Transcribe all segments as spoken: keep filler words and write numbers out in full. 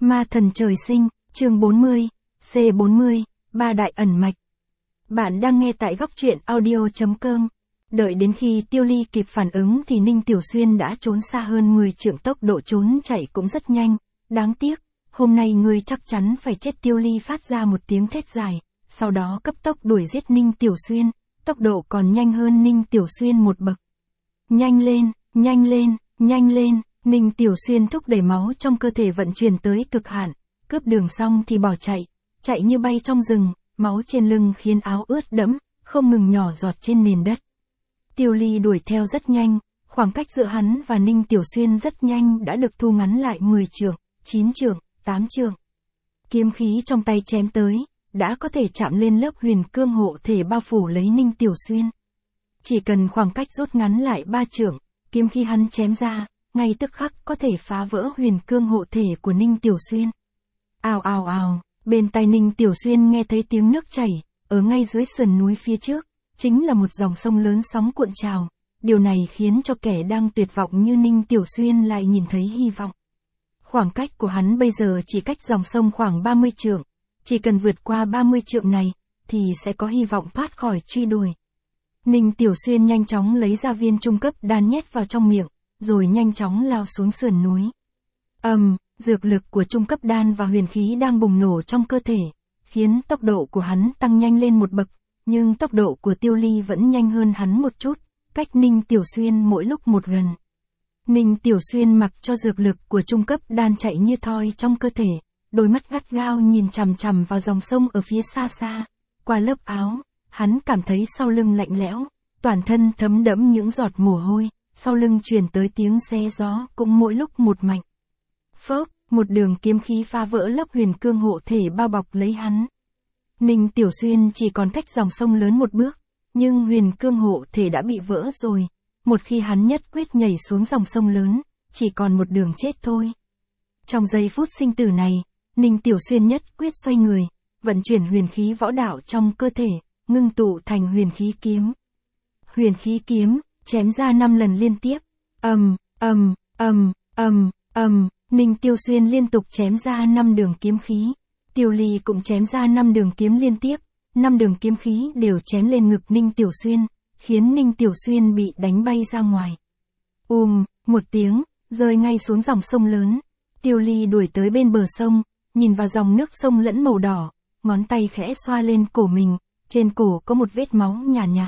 Ma thần trời sinh, chương bốn mươi, C bốn mươi, ba đại ẩn mạch. Bạn đang nghe tại góc truyện audio chấm com. Đợi đến khi Tiêu Ly kịp phản ứng thì Ninh Tiểu Xuyên đã trốn xa hơn mười trượng, tốc độ trốn chạy cũng rất nhanh. Đáng tiếc, hôm nay ngươi chắc chắn phải chết. Tiêu Ly phát ra một tiếng thét dài, sau đó cấp tốc đuổi giết Ninh Tiểu Xuyên, tốc độ còn nhanh hơn Ninh Tiểu Xuyên một bậc. Nhanh lên, nhanh lên, nhanh lên. Ninh Tiểu Xuyên thúc đẩy máu trong cơ thể vận chuyển tới cực hạn, cướp đường xong thì bỏ chạy, chạy như bay trong rừng, máu trên lưng khiến áo ướt đẫm, không ngừng nhỏ giọt trên nền đất. Tiêu Ly đuổi theo rất nhanh, khoảng cách giữa hắn và Ninh Tiểu Xuyên rất nhanh đã được thu ngắn lại mười trượng, chín trượng, tám trượng. Kiếm khí trong tay chém tới, đã có thể chạm lên lớp huyền cương hộ thể bao phủ lấy Ninh Tiểu Xuyên. Chỉ cần khoảng cách rút ngắn lại ba trượng, kiếm khí hắn chém ra, ngay tức khắc có thể phá vỡ huyền cương hộ thể của Ninh Tiểu Xuyên. Ào ào ào, bên tai Ninh Tiểu Xuyên nghe thấy tiếng nước chảy, ở ngay dưới sườn núi phía trước, chính là một dòng sông lớn sóng cuộn trào. Điều này khiến cho kẻ đang tuyệt vọng như Ninh Tiểu Xuyên lại nhìn thấy hy vọng. Khoảng cách của hắn bây giờ chỉ cách dòng sông khoảng ba mươi trượng, chỉ cần vượt qua ba mươi trượng này, thì sẽ có hy vọng thoát khỏi truy đuổi. Ninh Tiểu Xuyên nhanh chóng lấy ra viên trung cấp đan nhét vào trong miệng, rồi nhanh chóng lao xuống sườn núi. Ầm, um, dược lực của trung cấp đan và huyền khí đang bùng nổ trong cơ thể, khiến tốc độ của hắn tăng nhanh lên một bậc, nhưng tốc độ của Tiêu Ly vẫn nhanh hơn hắn một chút, cách Ninh Tiểu Xuyên mỗi lúc một gần. Ninh Tiểu Xuyên mặc cho dược lực của trung cấp đan chạy như thoi trong cơ thể, đôi mắt gắt gao nhìn chằm chằm vào dòng sông ở phía xa xa. Qua lớp áo, hắn cảm thấy sau lưng lạnh lẽo, toàn thân thấm đẫm những giọt mồ hôi, sau lưng truyền tới tiếng xé gió cũng mỗi lúc một mạnh. Phốc, một đường kiếm khí phá vỡ lớp huyền cương hộ thể bao bọc lấy hắn. Ninh Tiểu Xuyên chỉ còn cách dòng sông lớn một bước, nhưng huyền cương hộ thể đã bị vỡ rồi. Một khi hắn nhất quyết nhảy xuống dòng sông lớn, chỉ còn một đường chết thôi. Trong giây phút sinh tử này, Ninh Tiểu Xuyên nhất quyết xoay người, vận chuyển huyền khí võ đạo trong cơ thể, ngưng tụ thành huyền khí kiếm. Huyền khí kiếm chém ra năm lần liên tiếp. Ầm, ầm, ầm, ầm, ầm, Ninh Tiểu Xuyên liên tục chém ra năm đường kiếm khí. Tiêu Ly cũng chém ra năm đường kiếm liên tiếp, năm đường kiếm khí đều chém lên ngực Ninh Tiểu Xuyên, khiến Ninh Tiểu Xuyên bị đánh bay ra ngoài. Ùm, một tiếng, rơi ngay xuống dòng sông lớn. Tiêu Ly đuổi tới bên bờ sông, nhìn vào dòng nước sông lẫn màu đỏ, ngón tay khẽ xoa lên cổ mình, trên cổ có một vết máu nhàn nhạt, nhạt.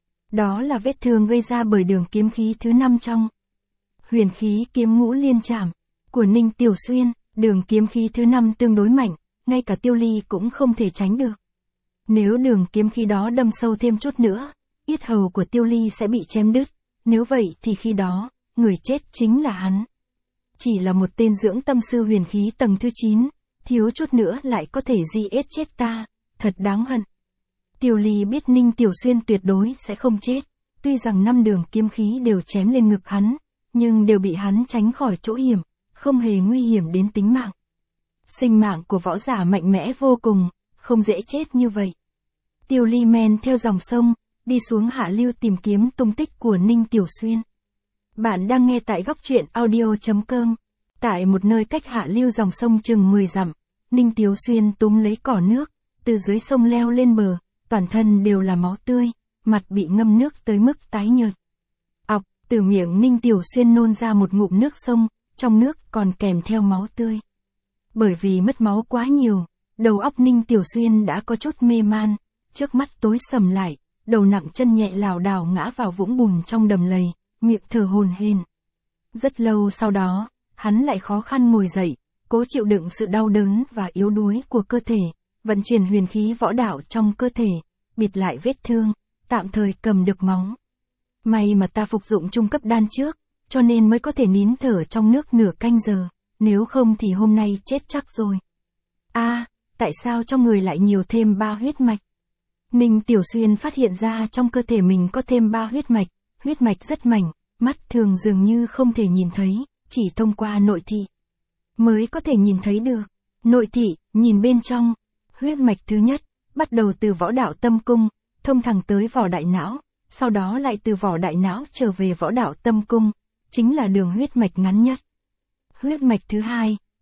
Đó là vết thương gây ra bởi đường kiếm khí thứ năm trong huyền khí kiếm ngũ liên trảm của Ninh Tiểu Xuyên. Đường kiếm khí thứ năm tương đối mạnh, ngay cả Tiêu Ly cũng không thể tránh được. Nếu đường kiếm khí đó đâm sâu thêm chút nữa, yết hầu của Tiêu Ly sẽ bị chém đứt, nếu vậy thì khi đó, người chết chính là hắn. Chỉ là một tên dưỡng tâm sư huyền khí tầng thứ chín, thiếu chút nữa lại có thể di ết chết ta, thật đáng hận. Tiêu Ly biết Ninh Tiểu Xuyên tuyệt đối sẽ không chết, tuy rằng năm đường kiếm khí đều chém lên ngực hắn, nhưng đều bị hắn tránh khỏi chỗ hiểm, không hề nguy hiểm đến tính mạng. Sinh mạng của võ giả mạnh mẽ vô cùng, không dễ chết như vậy. Tiêu Ly men theo dòng sông, đi xuống hạ lưu tìm kiếm tung tích của Ninh Tiểu Xuyên. Bạn đang nghe tại góc truyện audio chấm com. Tại một nơi cách hạ lưu dòng sông chừng mười dặm, Ninh Tiểu Xuyên túm lấy cỏ nước, từ dưới sông leo lên bờ, toàn thân đều là máu tươi, mặt bị ngâm nước tới mức tái nhợt. Ọc, từ miệng Ninh Tiểu Xuyên nôn ra một ngụm nước sông, trong nước còn kèm theo máu tươi. Bởi vì mất máu quá nhiều, đầu óc Ninh Tiểu Xuyên đã có chút mê man, trước mắt tối sầm lại, đầu nặng chân nhẹ lảo đảo ngã vào vũng bùn trong đầm lầy, miệng thở hổn hển. Rất lâu sau đó, hắn lại khó khăn ngồi dậy, cố chịu đựng sự đau đớn và yếu đuối của cơ thể, vận chuyển huyền khí võ đạo trong cơ thể, bịt lại vết thương, tạm thời cầm được máu. May mà ta phục dụng trung cấp đan trước, cho nên mới có thể nín thở trong nước nửa canh giờ, nếu không thì hôm nay chết chắc rồi. A, à, tại sao trong người lại nhiều thêm ba huyết mạch? Ninh Tiểu Xuyên phát hiện ra trong cơ thể mình có thêm ba huyết mạch, huyết mạch rất mảnh, mắt thường dường như không thể nhìn thấy, chỉ thông qua nội thị mới có thể nhìn thấy được. Nội thị, nhìn bên trong, huyết mạch thứ nhất, bắt đầu từ võ đạo tâm cung, thông thẳng tới vỏ đại não, sau đó lại từ vỏ đại não trở về võ đạo tâm cung, chính là đường huyết mạch ngắn nhất. Huyết mạch thứ hai,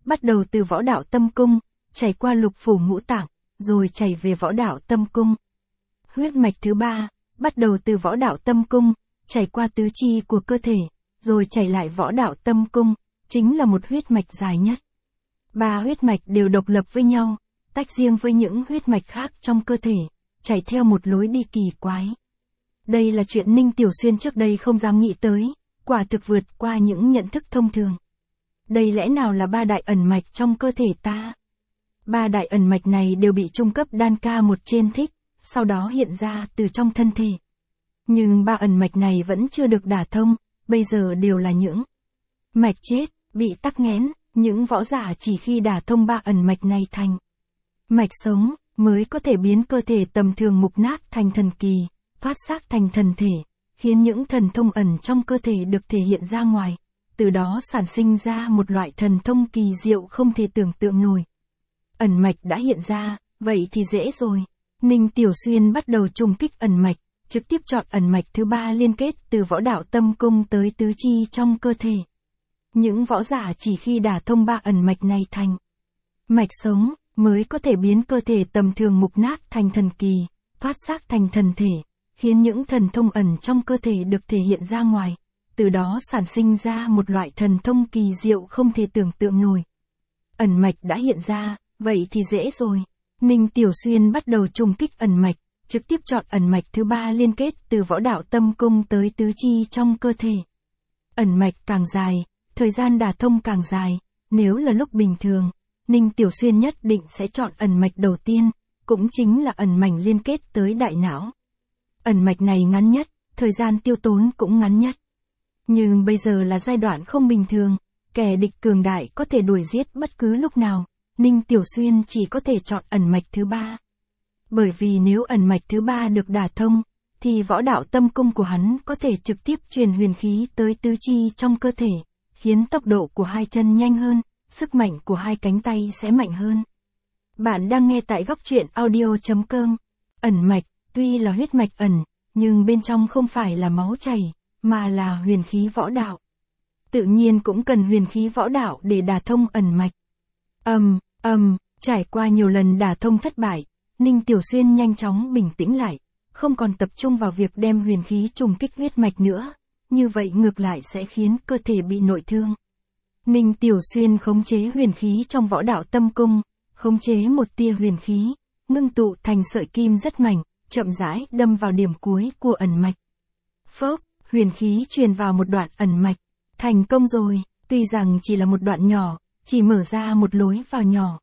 bắt đầu từ võ đạo tâm cung, chảy qua lục phủ ngũ tạng, rồi chảy về võ đạo tâm cung. Huyết mạch thứ ba, bắt đầu từ võ đạo tâm cung, chảy qua tứ chi của cơ thể, rồi chảy lại võ đạo tâm cung, chính là một huyết mạch dài nhất. Ba huyết mạch đều độc lập với nhau, tách riêng với những huyết mạch khác trong cơ thể, chảy theo một lối đi kỳ quái. Đây là chuyện Ninh Tiểu Xuyên trước đây không dám nghĩ tới, quả thực vượt qua những nhận thức thông thường. Đây lẽ nào là ba đại ẩn mạch trong cơ thể ta? Ba đại ẩn mạch này đều bị trung cấp đan ca một trên thích, sau đó hiện ra từ trong thân thể. Nhưng ba ẩn mạch này vẫn chưa được đả thông, bây giờ đều là những mạch chết, bị tắc nghẽn, những võ giả chỉ khi đả thông ba ẩn mạch này thành mạch sống, mới có thể biến cơ thể tầm thường mục nát thành thần kỳ, phát xác thành thần thể, khiến những thần thông ẩn trong cơ thể được thể hiện ra ngoài, từ đó sản sinh ra một loại thần thông kỳ diệu không thể tưởng tượng nổi. Ẩn mạch đã hiện ra, vậy thì dễ rồi. Ninh Tiểu Xuyên bắt đầu trùng kích ẩn mạch, trực tiếp chọn ẩn mạch thứ ba liên kết từ võ đạo tâm cung tới tứ chi trong cơ thể. Những võ giả chỉ khi đả thông ba ẩn mạch này thành mạch sống, mới có thể biến cơ thể tầm thường mục nát thành thần kỳ, phát xác thành thần thể, khiến những thần thông ẩn trong cơ thể được thể hiện ra ngoài, từ đó sản sinh ra một loại thần thông kỳ diệu không thể tưởng tượng nổi. Ẩn mạch đã hiện ra, vậy thì dễ rồi. Ninh Tiểu Xuyên bắt đầu trùng kích ẩn mạch, trực tiếp chọn ẩn mạch thứ ba liên kết từ võ đạo tâm cung tới tứ chi trong cơ thể. Ẩn mạch càng dài, thời gian đả thông càng dài, nếu là lúc bình thường, Ninh Tiểu Xuyên nhất định sẽ chọn ẩn mạch đầu tiên, cũng chính là ẩn mạch liên kết tới đại não. Ẩn mạch này ngắn nhất, thời gian tiêu tốn cũng ngắn nhất. Nhưng bây giờ là giai đoạn không bình thường, kẻ địch cường đại có thể đuổi giết bất cứ lúc nào, Ninh Tiểu Xuyên chỉ có thể chọn ẩn mạch thứ ba. Bởi vì nếu ẩn mạch thứ ba được đả thông, thì võ đạo tâm cung của hắn có thể trực tiếp truyền huyền khí tới tứ chi trong cơ thể, khiến tốc độ của hai chân nhanh hơn, sức mạnh của hai cánh tay sẽ mạnh hơn. Bạn đang nghe tại góc truyện audio chấm com. Ẩn mạch, tuy là huyết mạch ẩn, nhưng bên trong không phải là máu chảy, mà là huyền khí võ đạo. Tự nhiên cũng cần huyền khí võ đạo để đả thông ẩn mạch. Ầm, ầm, trải qua nhiều lần đả thông thất bại, Ninh Tiểu Xuyên nhanh chóng bình tĩnh lại, không còn tập trung vào việc đem huyền khí trùng kích huyết mạch nữa, như vậy ngược lại sẽ khiến cơ thể bị nội thương. Ninh Tiểu Xuyên khống chế huyền khí trong võ đạo tâm cung, khống chế một tia huyền khí, ngưng tụ thành sợi kim rất mảnh, chậm rãi đâm vào điểm cuối của ẩn mạch. Phốc, huyền khí truyền vào một đoạn ẩn mạch. Thành công rồi, tuy rằng chỉ là một đoạn nhỏ, chỉ mở ra một lối vào nhỏ.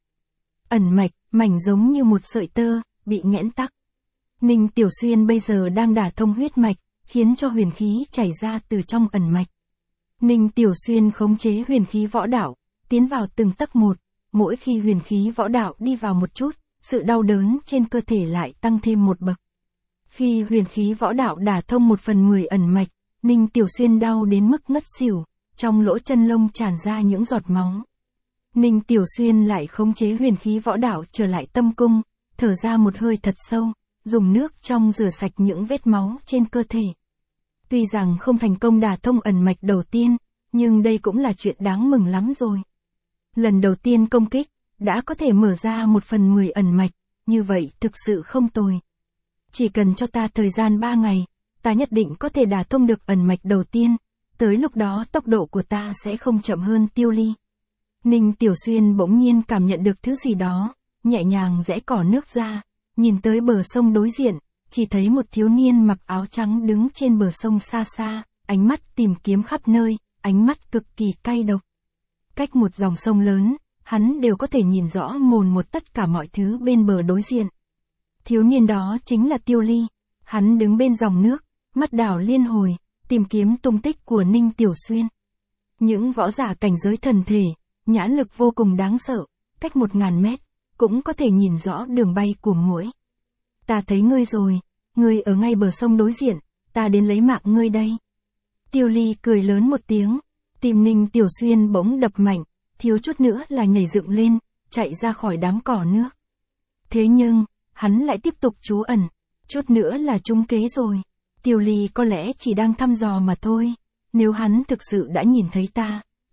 Ẩn mạch, mảnh giống như một sợi tơ, bị nghẽn tắc. Ninh Tiểu Xuyên bây giờ đang đả thông huyết mạch, khiến cho huyền khí chảy ra từ trong ẩn mạch. Ninh Tiểu Xuyên khống chế huyền khí võ đạo, tiến vào từng tấc một, mỗi khi huyền khí võ đạo đi vào một chút, sự đau đớn trên cơ thể lại tăng thêm một bậc. Khi huyền khí võ đạo đả thông một phần mười ẩn mạch, Ninh Tiểu Xuyên đau đến mức ngất xỉu, trong lỗ chân lông tràn ra những giọt máu. Ninh Tiểu Xuyên lại khống chế huyền khí võ đạo trở lại tâm cung, thở ra một hơi thật sâu, dùng nước trong rửa sạch những vết máu trên cơ thể. Tuy rằng không thành công đả thông ẩn mạch đầu tiên, nhưng đây cũng là chuyện đáng mừng lắm rồi. Lần đầu tiên công kích, đã có thể mở ra một phần mười ẩn mạch, như vậy thực sự không tồi. Chỉ cần cho ta thời gian ba ngày, ta nhất định có thể đả thông được ẩn mạch đầu tiên, tới lúc đó tốc độ của ta sẽ không chậm hơn Tiêu Ly. Ninh Tiểu Xuyên bỗng nhiên cảm nhận được thứ gì đó, nhẹ nhàng rẽ cỏ nước ra, nhìn tới bờ sông đối diện, chỉ thấy một thiếu niên mặc áo trắng đứng trên bờ sông xa xa, ánh mắt tìm kiếm khắp nơi, ánh mắt cực kỳ cay độc. Cách một dòng sông lớn, hắn đều có thể nhìn rõ mồn một tất cả mọi thứ bên bờ đối diện. Thiếu niên đó chính là Tiêu Ly, hắn đứng bên dòng nước, mắt đảo liên hồi, tìm kiếm tung tích của Ninh Tiểu Xuyên. Những võ giả cảnh giới thần thể, nhãn lực vô cùng đáng sợ, cách một ngàn mét, cũng có thể nhìn rõ đường bay của muỗi. Ta thấy ngươi rồi, ngươi ở ngay bờ sông đối diện, ta đến lấy mạng ngươi đây. Tiêu Ly cười lớn một tiếng, tim Ninh Tiểu Xuyên bỗng đập mạnh, thiếu chút nữa là nhảy dựng lên, chạy ra khỏi đám cỏ nước. Thế nhưng, hắn lại tiếp tục trú ẩn, chút nữa là trúng kế rồi. Tiêu Ly có lẽ chỉ đang thăm dò mà thôi, nếu hắn thực sự đã nhìn thấy ta,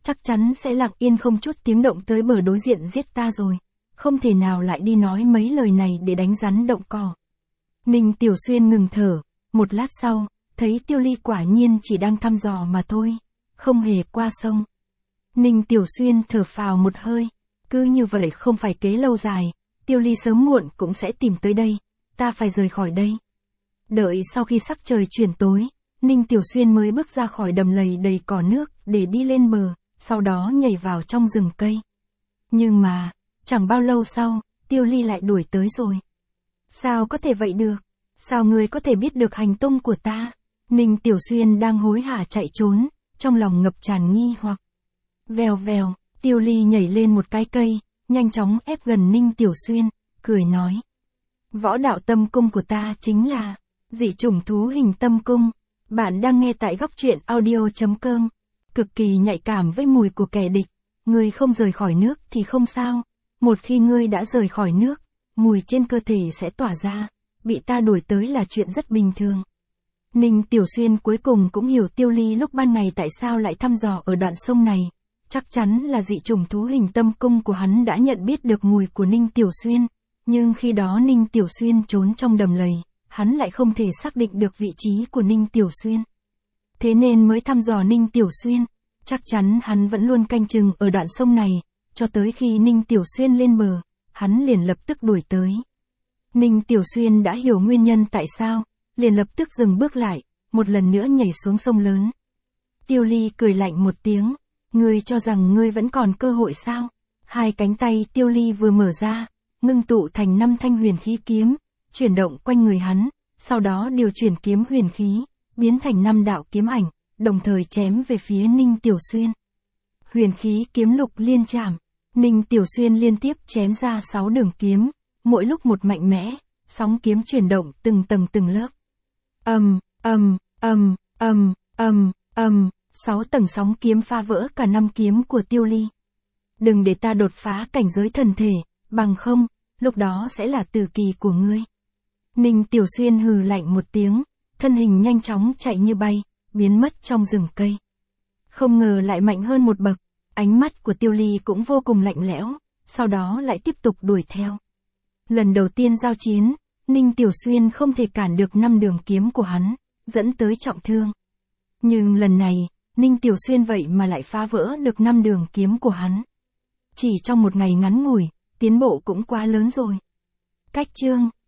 chắc chắn sẽ lặng yên không chút tiếng động tới bờ đối diện giết ta rồi. Không thể nào lại đi nói mấy lời này để đánh rắn động cỏ. Ninh Tiểu Xuyên ngừng thở, một lát sau, thấy Tiêu Ly quả nhiên chỉ đang thăm dò mà thôi, không hề qua sông. Ninh Tiểu Xuyên thở phào một hơi, cứ như vậy không phải kế lâu dài, Tiêu Ly sớm muộn cũng sẽ tìm tới đây, ta phải rời khỏi đây. Đợi sau khi sắc trời chuyển tối, Ninh Tiểu Xuyên mới bước ra khỏi đầm lầy đầy cỏ nước để đi lên bờ, sau đó nhảy vào trong rừng cây. Nhưng mà, chẳng bao lâu sau, Tiêu Ly lại đuổi tới rồi. Sao có thể vậy được? Sao ngươi có thể biết được hành tung của ta? Ninh Tiểu Xuyên đang hối hả chạy trốn, trong lòng ngập tràn nghi hoặc. Vèo vèo, Tiêu Ly nhảy lên một cái cây, nhanh chóng ép gần Ninh Tiểu Xuyên, cười nói. Võ đạo tâm cung của ta chính là dị chủng thú hình tâm cung. Bạn đang nghe tại góc truyện audio chấm com. Cực kỳ nhạy cảm với mùi của kẻ địch. Ngươi không rời khỏi nước thì không sao. Một khi ngươi đã rời khỏi nước, mùi trên cơ thể sẽ tỏa ra. Bị ta đuổi tới là chuyện rất bình thường. Ninh Tiểu Xuyên cuối cùng cũng hiểu Tiêu Ly lúc ban ngày tại sao lại thăm dò ở đoạn sông này. Chắc chắn là dị chủng thú hình tâm cung của hắn đã nhận biết được mùi của Ninh Tiểu Xuyên. Nhưng khi đó Ninh Tiểu Xuyên trốn trong đầm lầy, hắn lại không thể xác định được vị trí của Ninh Tiểu Xuyên. Thế nên mới thăm dò Ninh Tiểu Xuyên. Chắc chắn hắn vẫn luôn canh chừng ở đoạn sông này, cho tới khi Ninh Tiểu Xuyên lên bờ, hắn liền lập tức đuổi tới. Ninh Tiểu Xuyên đã hiểu nguyên nhân tại sao, liền lập tức dừng bước lại, một lần nữa nhảy xuống sông lớn. Tiêu Ly cười lạnh một tiếng, ngươi cho rằng ngươi vẫn còn cơ hội sao? Hai cánh tay Tiêu Ly vừa mở ra, ngưng tụ thành năm thanh huyền khí kiếm, chuyển động quanh người hắn, sau đó điều chuyển kiếm huyền khí, biến thành năm đạo kiếm ảnh, đồng thời chém về phía Ninh Tiểu Xuyên. Huyền khí kiếm lục liên chạm, Ninh Tiểu Xuyên liên tiếp chém ra sáu đường kiếm, mỗi lúc một mạnh mẽ, sóng kiếm chuyển động từng tầng từng lớp. Ầm, ầm, ầm, ầm, ầm, ầm, sáu tầng sóng kiếm phá vỡ cả năm kiếm của Tiêu Ly. Đừng để ta đột phá cảnh giới thần thể, bằng không, lúc đó sẽ là tử kỳ của ngươi. Ninh Tiểu Xuyên hừ lạnh một tiếng, thân hình nhanh chóng chạy như bay, biến mất trong rừng cây. Không ngờ lại mạnh hơn một bậc, ánh mắt của Tiêu Ly cũng vô cùng lạnh lẽo, sau đó lại tiếp tục đuổi theo. Lần đầu tiên giao chiến, Ninh Tiểu Xuyên không thể cản được năm đường kiếm của hắn, dẫn tới trọng thương. Nhưng lần này, Ninh Tiểu Xuyên vậy mà lại phá vỡ được năm đường kiếm của hắn. Chỉ trong một ngày ngắn ngủi, tiến bộ cũng quá lớn rồi. Cách chương